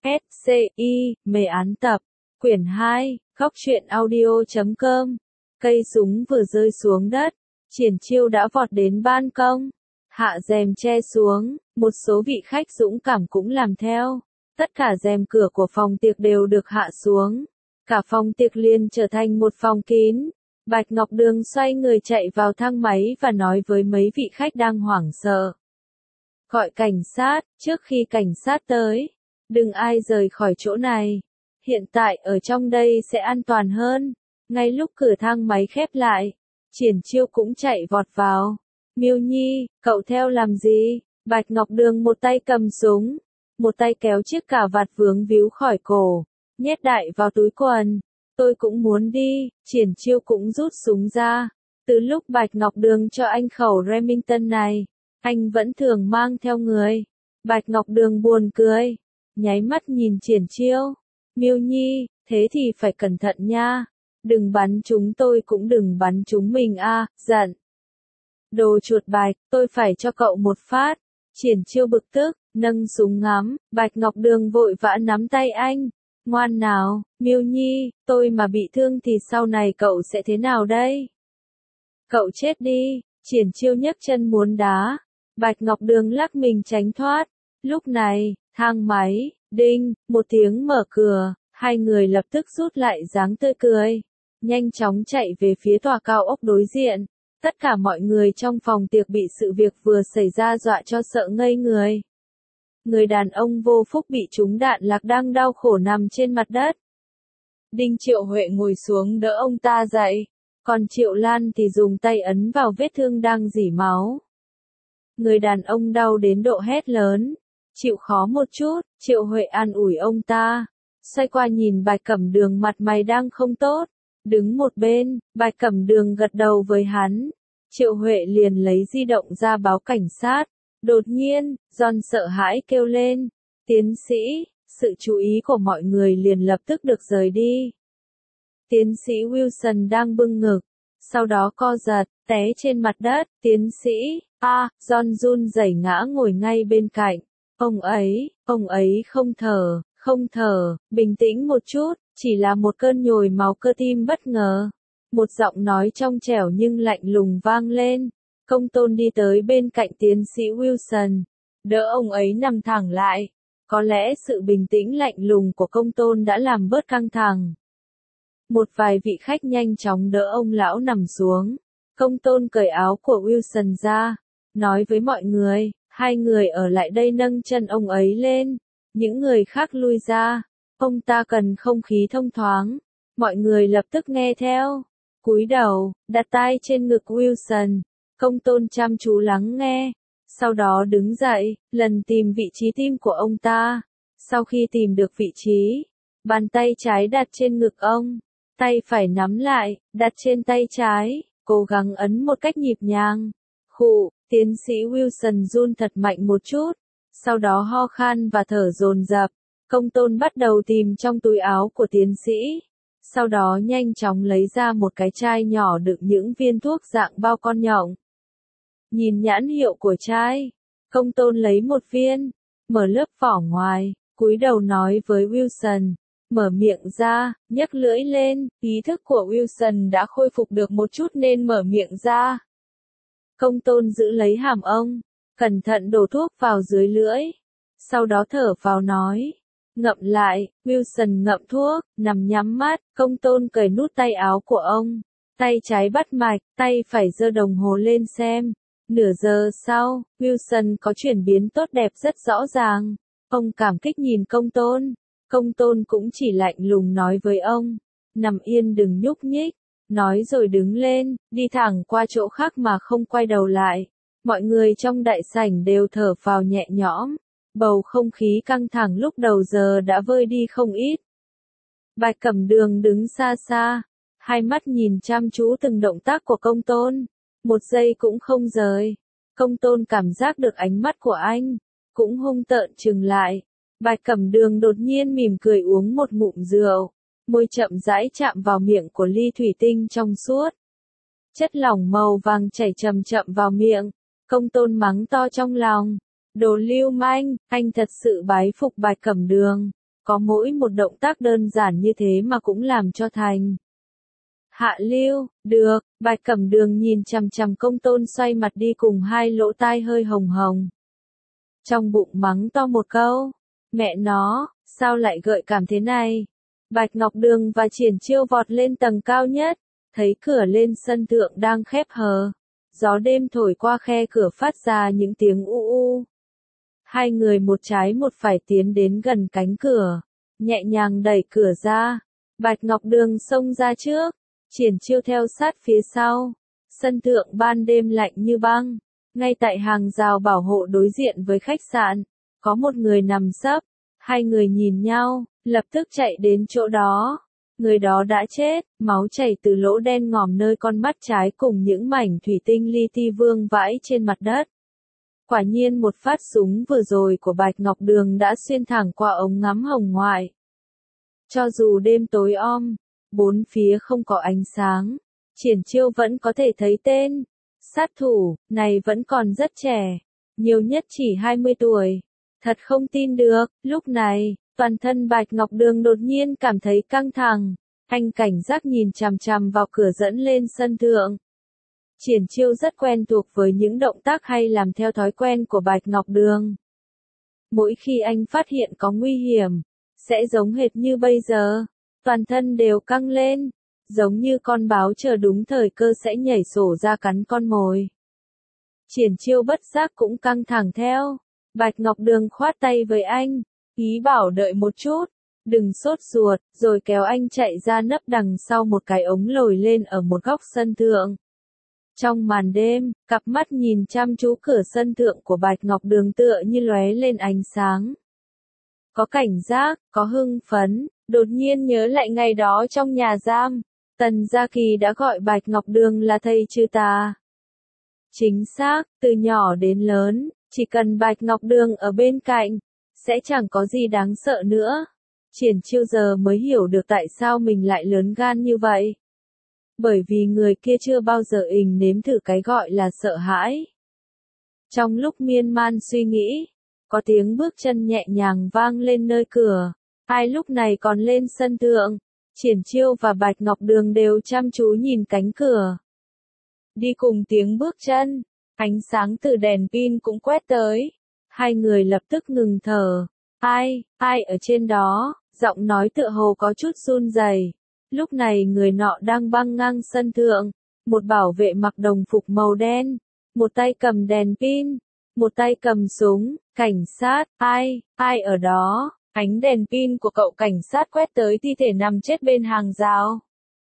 SCI, mê án tập, quyển 2, góc truyện audio.com. Cây súng vừa rơi xuống đất, Triển Chiêu đã vọt đến ban công, hạ rèm che xuống, một số vị khách dũng cảm cũng làm theo. Tất cả rèm cửa của phòng tiệc đều được hạ xuống, cả phòng tiệc liền trở thành một phòng kín. Bạch Ngọc Đường xoay người chạy vào thang máy và nói với mấy vị khách đang hoảng sợ. Gọi cảnh sát, trước khi cảnh sát tới, đừng ai rời khỏi chỗ này. Hiện tại ở trong đây sẽ an toàn hơn. Ngay lúc cửa thang máy khép lại, Triển Chiêu cũng chạy vọt vào. Miêu Nhi, cậu theo làm gì? Bạch Ngọc Đường một tay cầm súng, một tay kéo chiếc cà vạt vướng víu khỏi cổ, nhét đại vào túi quần. Tôi cũng muốn đi. Triển Chiêu cũng rút súng ra. Từ lúc Bạch Ngọc Đường cho anh khẩu Remington này, anh vẫn thường mang theo người. Bạch Ngọc Đường buồn cười, nháy mắt nhìn Triển Chiêu. Miêu Nhi, thế thì phải cẩn thận nha. Đừng bắn chúng tôi cũng đừng bắn chúng mình a. Giận. Đồ chuột Bạch, tôi phải cho cậu một phát. Triển Chiêu bực tức, nâng súng ngắm. Bạch Ngọc Đường vội vã nắm tay anh. Ngoan nào, Miêu Nhi, tôi mà bị thương thì sau này cậu sẽ thế nào đây? Cậu chết đi. Triển Chiêu nhấc chân muốn đá. Bạch Ngọc Đường lắc mình tránh thoát. Lúc này, thang máy, đinh, một tiếng mở cửa, hai người lập tức rút lại dáng tươi cười, nhanh chóng chạy về phía tòa cao ốc đối diện. Tất cả mọi người trong phòng tiệc bị sự việc vừa xảy ra dọa cho sợ ngây người. Người đàn ông vô phúc bị trúng đạn lạc đang đau khổ nằm trên mặt đất. Đinh Triệu Huệ ngồi xuống đỡ ông ta dậy, còn Triệu Lan thì dùng tay ấn vào vết thương đang rỉ máu. Người đàn ông đau đến độ hét lớn. Chịu khó một chút. Triệu Huệ an ủi ông ta. Xoay qua nhìn Bạch Cẩm Đường mặt mày đang không tốt. Đứng một bên, Bạch Cẩm Đường gật đầu với hắn. Triệu Huệ liền lấy di động ra báo cảnh sát. Đột nhiên, John sợ hãi kêu lên. Tiến sĩ, sự chú ý của mọi người liền lập tức được rời đi. Tiến sĩ Wilson đang bưng ngực, sau đó co giật, té trên mặt đất. Tiến sĩ, John run rẩy ngã ngồi ngay bên cạnh. Ông ấy không thở, bình tĩnh một chút, chỉ là một cơn nhồi máu cơ tim bất ngờ. Một giọng nói trong trẻo nhưng lạnh lùng vang lên. Công tôn đi tới bên cạnh tiến sĩ Wilson, đỡ ông ấy nằm thẳng lại. Có lẽ sự bình tĩnh lạnh lùng của công tôn đã làm bớt căng thẳng. Một vài vị khách nhanh chóng đỡ ông lão nằm xuống. Công tôn cởi áo của Wilson ra, nói với mọi người, hai người ở lại đây nâng chân ông ấy lên. Những người khác lui ra. Ông ta cần không khí thông thoáng. Mọi người lập tức nghe theo. Cúi đầu, đặt tay trên ngực Wilson. Công tôn chăm chú lắng nghe. Sau đó đứng dậy, lần tìm vị trí tim của ông ta. Sau khi tìm được vị trí, bàn tay trái đặt trên ngực ông. Tay phải nắm lại, đặt trên tay trái, cố gắng ấn một cách nhịp nhàng. Khụ, tiến sĩ Wilson run thật mạnh một chút, sau đó ho khan và thở dồn dập. Công tôn bắt đầu tìm trong túi áo của tiến sĩ, sau đó nhanh chóng lấy ra một cái chai nhỏ đựng những viên thuốc dạng bao con nhộng. Nhìn nhãn hiệu của chai, công tôn lấy một viên, mở lớp vỏ ngoài, cúi đầu nói với Wilson. Mở miệng ra, nhấc lưỡi lên. Ý thức của Wilson đã khôi phục được một chút nên mở miệng ra. Công tôn giữ lấy hàm ông, cẩn thận đổ thuốc vào dưới lưỡi. Sau đó thở vào nói. Ngậm lại. Wilson ngậm thuốc, nằm nhắm mắt. Công tôn cởi nút tay áo của ông. Tay trái bắt mạch, tay phải giơ đồng hồ lên xem. Nửa giờ sau, Wilson có chuyển biến tốt đẹp rất rõ ràng. Ông cảm kích nhìn công tôn. Công tôn cũng chỉ lạnh lùng nói với ông. Nằm yên đừng nhúc nhích. Nói rồi đứng lên, đi thẳng qua chỗ khác mà không quay đầu lại. Mọi người trong đại sảnh đều thở phào nhẹ nhõm. Bầu không khí căng thẳng lúc đầu giờ đã vơi đi không ít. Bạch Cẩm Đường đứng xa xa, hai mắt nhìn chăm chú từng động tác của công tôn. Một giây cũng không rời. Công tôn cảm giác được ánh mắt của anh, cũng hung tợn trừng lại. Bạch Cẩm Đường đột nhiên mỉm cười uống một ngụm rượu. Môi chậm rãi chạm vào miệng của ly thủy tinh trong suốt. Chất lỏng màu vàng chảy chậm chậm vào miệng. Công tôn mắng to trong lòng. Đồ lưu manh, anh thật sự bái phục Bạch Cẩm Đường. Có mỗi một động tác đơn giản như thế mà cũng làm cho thành. Hạ lưu, được, Bạch Cẩm Đường nhìn chằm chằm Công Tôn xoay mặt đi cùng hai lỗ tai hơi hồng hồng. Trong bụng mắng to một câu, mẹ nó, sao lại gợi cảm thế này? Bạch Ngọc Đường và Triển Chiêu vọt lên tầng cao nhất, thấy cửa lên sân thượng đang khép hờ. Gió đêm thổi qua khe cửa phát ra những tiếng u u. Hai người một trái một phải tiến đến gần cánh cửa, nhẹ nhàng đẩy cửa ra. Bạch Ngọc Đường xông ra trước, Triển Chiêu theo sát phía sau. Sân thượng ban đêm lạnh như băng. Ngay tại hàng rào bảo hộ đối diện với khách sạn, có một người nằm sấp. Hai người nhìn nhau, lập tức chạy đến chỗ đó. Người đó đã chết, máu chảy từ lỗ đen ngòm nơi con mắt trái cùng những mảnh thủy tinh li ti vương vãi trên mặt đất. Quả nhiên một phát súng vừa rồi của Bạch Ngọc Đường đã xuyên thẳng qua ống ngắm hồng ngoại. Cho dù đêm tối om, bốn phía không có ánh sáng, Triển Chiêu vẫn có thể thấy tên. Sát thủ, này vẫn còn rất trẻ, nhiều nhất chỉ 20 tuổi. Thật không tin được, lúc này, toàn thân Bạch Ngọc Đường đột nhiên cảm thấy căng thẳng. Anh cảnh giác nhìn chằm chằm vào cửa dẫn lên sân thượng. Triển Chiêu rất quen thuộc với những động tác hay làm theo thói quen của Bạch Ngọc Đường. Mỗi khi anh phát hiện có nguy hiểm, sẽ giống hệt như bây giờ, toàn thân đều căng lên, giống như con báo chờ đúng thời cơ sẽ nhảy sổ ra cắn con mồi. Triển Chiêu bất giác cũng căng thẳng theo. Bạch Ngọc Đường khoát tay với anh, ý bảo đợi một chút, đừng sốt ruột, rồi kéo anh chạy ra nấp đằng sau một cái ống lồi lên ở một góc sân thượng. Trong màn đêm, cặp mắt nhìn chăm chú cửa sân thượng của Bạch Ngọc Đường tựa như lóe lên ánh sáng. Có cảnh giác, có hưng phấn, đột nhiên nhớ lại ngày đó trong nhà giam, Tần Gia Kỳ đã gọi Bạch Ngọc Đường là thầy trừ tà. Chính xác, từ nhỏ đến lớn, chỉ cần Bạch Ngọc Đường ở bên cạnh, sẽ chẳng có gì đáng sợ nữa. Triển Chiêu giờ mới hiểu được tại sao mình lại lớn gan như vậy. Bởi vì người kia chưa bao giờ nếm thử cái gọi là sợ hãi. Trong lúc miên man suy nghĩ, có tiếng bước chân nhẹ nhàng vang lên nơi cửa. Ai lúc này còn lên sân thượng, Triển Chiêu và Bạch Ngọc Đường đều chăm chú nhìn cánh cửa. Đi cùng tiếng bước chân, ánh sáng từ đèn pin cũng quét tới. Hai người lập tức ngừng thở. Ai ở trên đó, giọng nói tựa hồ có chút run rẩy. Lúc này người nọ đang băng ngang sân thượng, một bảo vệ mặc đồng phục màu đen, một tay cầm đèn pin, một tay cầm súng. Cảnh sát, ai ở đó? Ánh đèn pin của cậu cảnh sát quét tới thi thể nằm chết bên hàng rào.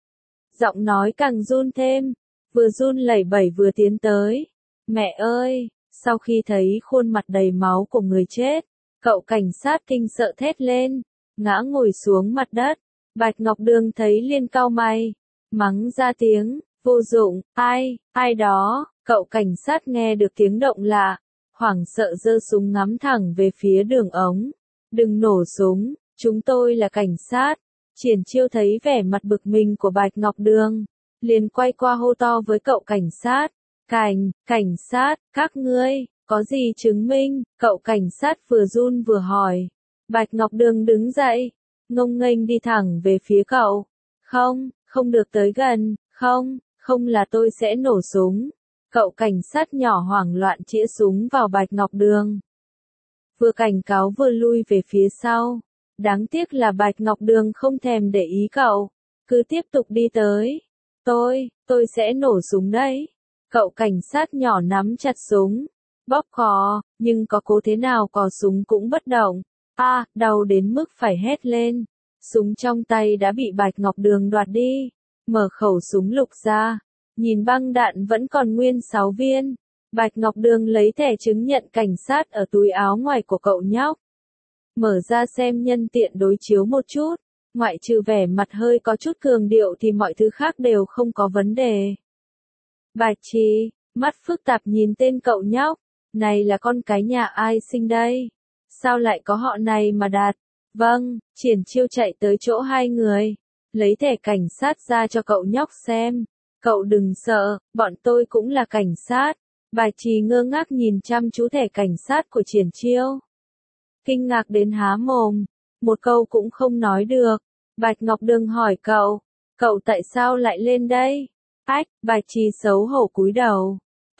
Giọng nói càng run thêm, vừa run lẩy bẩy vừa tiến tới. Mẹ ơi, sau khi thấy khuôn mặt đầy máu của người chết, cậu cảnh sát kinh sợ thét lên, ngã ngồi xuống mặt đất. Bạch Ngọc Đường thấy liền cau mày, mắng ra tiếng, vô dụng, ai đó. Cậu cảnh sát nghe được tiếng động lạ, hoảng sợ giơ súng ngắm thẳng về phía đường ống. Đừng nổ súng, chúng tôi là cảnh sát. Triển Chiêu thấy vẻ mặt bực mình của Bạch Ngọc Đường, liền quay qua hô to với cậu cảnh sát. Cảnh sát, các ngươi, có gì chứng minh? Cậu cảnh sát vừa run vừa hỏi. Bạch Ngọc Đường đứng dậy, ngông nghênh đi thẳng về phía cậu. Không được tới gần, không là tôi sẽ nổ súng. Cậu cảnh sát nhỏ hoảng loạn chĩa súng vào Bạch Ngọc Đường. Vừa cảnh cáo vừa lui về phía sau. Đáng tiếc là Bạch Ngọc Đường không thèm để ý cậu, cứ tiếp tục đi tới. Tôi sẽ nổ súng đấy. Cậu cảnh sát nhỏ nắm chặt súng, bóp cò, nhưng có cố thế nào cò súng cũng bất động. Đau đến mức phải hét lên. Súng trong tay đã bị Bạch Ngọc Đường đoạt đi. Mở khẩu súng lục ra, nhìn băng đạn vẫn còn nguyên 6 viên. Bạch Ngọc Đường lấy thẻ chứng nhận cảnh sát ở túi áo ngoài của cậu nhóc. Mở ra xem nhân tiện đối chiếu một chút. Ngoại trừ vẻ mặt hơi có chút cường điệu thì mọi thứ khác đều không có vấn đề. Bạch Trì, mắt phức tạp nhìn tên cậu nhóc. Này là con cái nhà ai sinh đây? Sao lại có họ này mà đặt? Vâng, Triển Chiêu chạy tới chỗ hai người, lấy thẻ cảnh sát ra cho cậu nhóc xem. Cậu đừng sợ, bọn tôi cũng là cảnh sát. Bạch Trì ngơ ngác nhìn chăm chú thẻ cảnh sát của Triển Chiêu. Kinh ngạc đến há mồm, một câu cũng không nói được. Bạch Ngọc Đường hỏi cậu tại sao lại lên đây? Ách, Bạch Trì xấu hổ cúi đầu.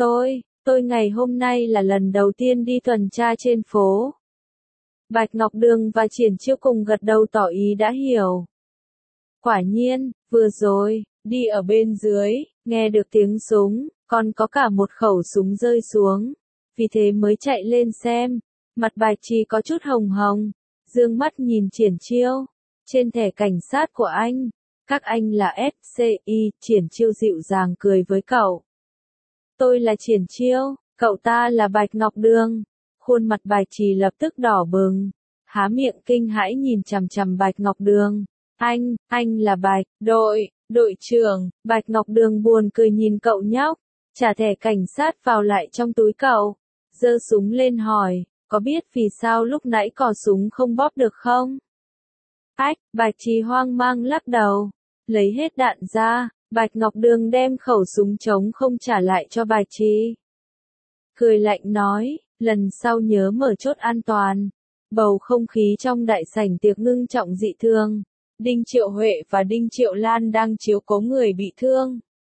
Tôi ngày hôm nay là lần đầu tiên đi tuần tra trên phố. Bạch Ngọc Đường và Triển Chiêu cùng gật đầu tỏ ý đã hiểu. Quả nhiên, vừa rồi, đi ở bên dưới, nghe được tiếng súng, còn có cả một khẩu súng rơi xuống. Vì thế mới chạy lên xem. Mặt Bạch Trì có chút hồng hồng, dương mắt nhìn Triển Chiêu. Trên thẻ cảnh sát của anh, các anh là FCI, Triển Chiêu dịu dàng cười với cậu. Tôi là Triển Chiêu, cậu ta là Bạch Ngọc Đường. Khuôn mặt Bạch Trì lập tức đỏ bừng, há miệng kinh hãi nhìn chằm chằm Bạch Ngọc Đường. Anh là Bạch, đội trưởng. Bạch Ngọc Đường buồn cười nhìn cậu nhóc, trả thẻ cảnh sát vào lại trong túi cậu, giơ súng lên hỏi, có biết vì sao lúc nãy cò súng không bóp được không? Ách, Bạch Trì hoang mang lắc đầu, lấy hết đạn ra. Bạch Ngọc Đường đem khẩu súng trống không trả lại cho Bạch Trì. Cười lạnh nói, lần sau nhớ mở chốt an toàn. Bầu không khí trong đại sảnh tiệc ngưng trọng dị thường. Đinh Triệu Huệ và Đinh Triệu Lan đang chiếu cố người bị thương.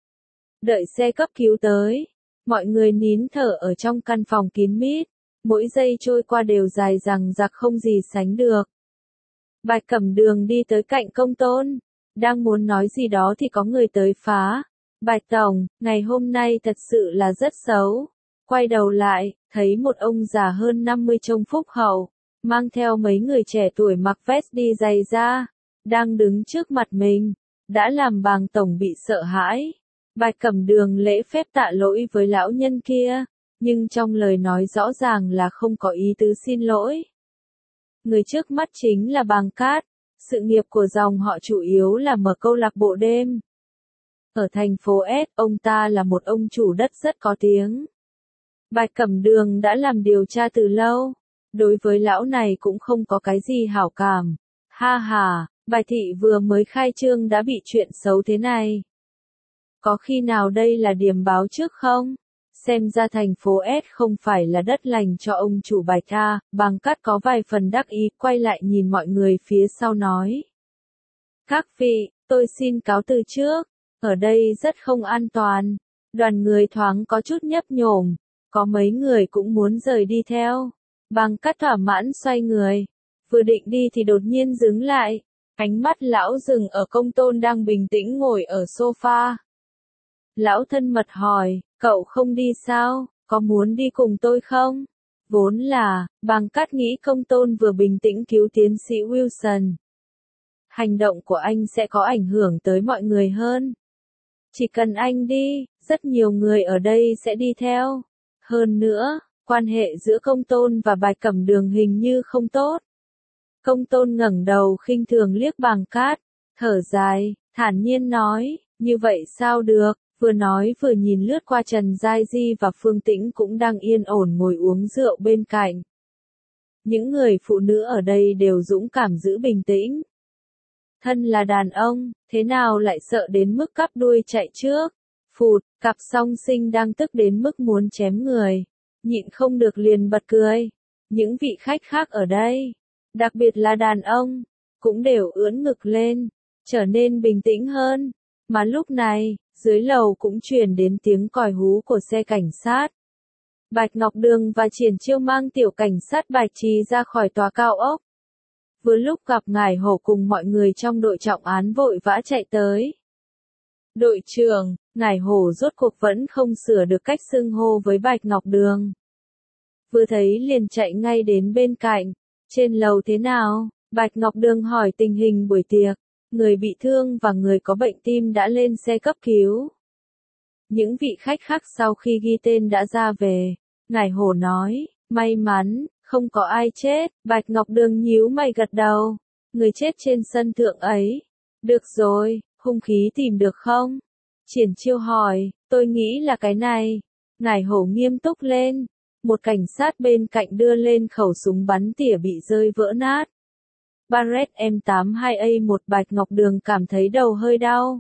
Đợi xe cấp cứu tới, mọi người nín thở ở trong căn phòng kín mít. Mỗi giây trôi qua đều dài dằng dặc không gì sánh được. Bạch Cẩm Đường đi tới cạnh Công Tôn. Đang muốn nói gì đó thì có người tới phá. Bạch Tổng, ngày hôm nay thật sự là rất xấu. Quay đầu lại, thấy một ông già hơn 50 trông phúc hậu, mang theo mấy người trẻ tuổi mặc vest đi giày da, đang đứng trước mặt mình, đã làm Bàng Tổng bị sợ hãi. Bạch Cẩm Đường lễ phép tạ lỗi với lão nhân kia, nhưng trong lời nói rõ ràng là không có ý tứ xin lỗi. Người trước mắt chính là Bàng Cát. Sự nghiệp của dòng họ chủ yếu là mở câu lạc bộ đêm. Ở thành phố S, ông ta là một ông chủ đất rất có tiếng. Bạch Cẩm Đường đã làm điều tra từ lâu. Đối với lão này cũng không có cái gì hảo cảm. Ha ha, Bạch Thị vừa mới khai trương đã bị chuyện xấu thế này. Có khi nào đây là điểm báo trước không? Xem ra thành phố S không phải là đất lành cho ông chủ Bạch A. Bàng Cát có vài phần đắc ý, quay lại nhìn mọi người phía sau nói. Các vị, tôi xin cáo từ trước, ở đây rất không an toàn. Đoàn người thoáng có chút nhấp nhổm, có mấy người cũng muốn rời đi theo. Bàng Cát thỏa mãn xoay người, vừa định đi thì đột nhiên dừng lại. Ánh mắt lão dừng ở Công Tôn đang bình tĩnh ngồi ở sofa. Lão thân mật hỏi, cậu không đi sao, có muốn đi cùng tôi không? Vốn là, Bàng Cát nghĩ Công Tôn vừa bình tĩnh cứu tiến sĩ Wilson. Hành động của anh sẽ có ảnh hưởng tới mọi người hơn. Chỉ cần anh đi, rất nhiều người ở đây sẽ đi theo. Hơn nữa, quan hệ giữa Công Tôn và Bạch Cẩm Đường hình như không tốt. Công Tôn ngẩng đầu khinh thường liếc Bàng Cát, thở dài, thản nhiên nói, như vậy sao được? Vừa nói vừa nhìn lướt qua Trần Giai Di và Phương Tĩnh cũng đang yên ổn ngồi uống rượu bên cạnh. Những người phụ nữ ở đây đều dũng cảm giữ bình tĩnh. Thân là đàn ông, thế nào lại sợ đến mức cắp đuôi chạy trước? Phụt, cặp song sinh đang tức đến mức muốn chém người. Nhịn không được liền bật cười. Những vị khách khác ở đây, đặc biệt là đàn ông, cũng đều ưỡn ngực lên, trở nên bình tĩnh hơn. Mà lúc này, dưới lầu cũng truyền đến tiếng còi hú của xe cảnh sát. Bạch Ngọc Đường và Triển Chiêu mang tiểu cảnh sát Bạch Trì ra khỏi tòa cao ốc. Vừa lúc gặp Ngải Hổ cùng mọi người trong đội trọng án vội vã chạy tới. Đội trưởng, Ngải Hổ rốt cuộc vẫn không sửa được cách xưng hô với Bạch Ngọc Đường. Vừa thấy liền chạy ngay đến bên cạnh. Trên lầu thế nào? Bạch Ngọc Đường hỏi tình hình buổi tiệc. Người bị thương và người có bệnh tim đã lên xe cấp cứu. Những vị khách khác sau khi ghi tên đã ra về. Ngải Hổ nói, may mắn, không có ai chết. Bạch Ngọc Đường nhíu mày gật đầu. Người chết trên sân thượng ấy. Được rồi, hung khí tìm được không? Triển Chiêu hỏi, tôi nghĩ là cái này. Ngải Hổ nghiêm túc lên. Một cảnh sát bên cạnh đưa lên khẩu súng bắn tỉa bị rơi vỡ nát. Barrett M82A1. Bạch Ngọc Đường cảm thấy đầu hơi đau.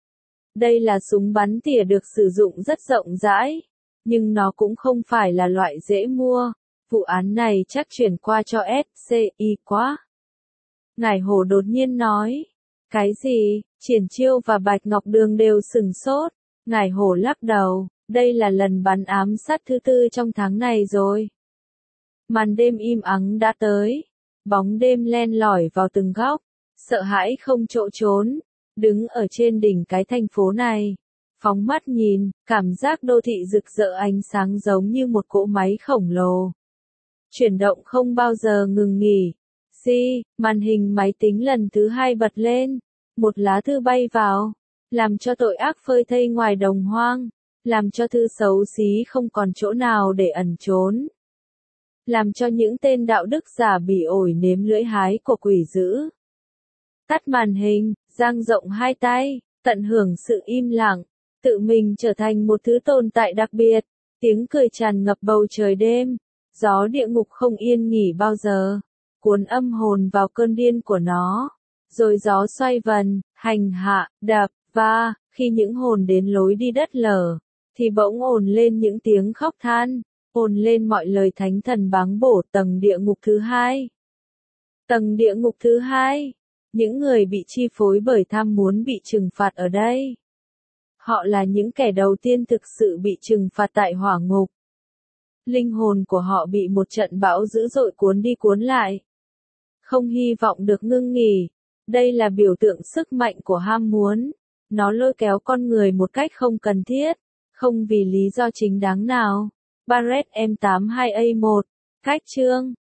Đây là súng bắn tỉa được sử dụng rất rộng rãi, nhưng nó cũng không phải là loại dễ mua. Vụ án này chắc chuyển qua cho SCI quá. Ngải Hổ đột nhiên nói. Cái gì? Triển Chiêu và Bạch Ngọc Đường đều sửng sốt. Ngải Hổ lắc đầu, đây là lần bắn ám sát thứ 4 trong tháng này rồi. Màn đêm im ắng đã tới. Bóng đêm len lỏi vào từng góc, sợ hãi không chỗ trốn. Đứng ở trên đỉnh cái thành phố này, phóng mắt nhìn, cảm giác đô thị rực rỡ ánh sáng giống như một cỗ máy khổng lồ. Chuyển động không bao giờ ngừng nghỉ. Màn hình máy tính lần thứ 2 bật lên. Một lá thư bay vào, làm cho tội ác phơi thây ngoài đồng hoang, làm cho thư xấu xí không còn chỗ nào để ẩn trốn. Làm cho những tên đạo đức giả bị ổi nếm lưỡi hái của quỷ dữ. Tắt màn hình, dang rộng hai tay, tận hưởng sự im lặng, tự mình trở thành một thứ tồn tại đặc biệt, tiếng cười tràn ngập bầu trời đêm, gió địa ngục không yên nghỉ bao giờ, cuốn âm hồn vào cơn điên của nó, rồi gió xoay vần, hành hạ, đập, va, khi những hồn đến lối đi đất lở, thì bỗng ồn lên những tiếng khóc than, ồn lên mọi lời thánh thần báng bổ tầng địa ngục thứ 2. Tầng địa ngục thứ 2. Những người bị chi phối bởi tham muốn bị trừng phạt ở đây. Họ là những kẻ đầu tiên thực sự bị trừng phạt tại hỏa ngục. Linh hồn của họ bị một trận bão dữ dội cuốn đi cuốn lại. Không hy vọng được ngưng nghỉ. Đây là biểu tượng sức mạnh của ham muốn. Nó lôi kéo con người một cách không cần thiết, không vì lý do chính đáng nào. Barrett M82A1. Cách chương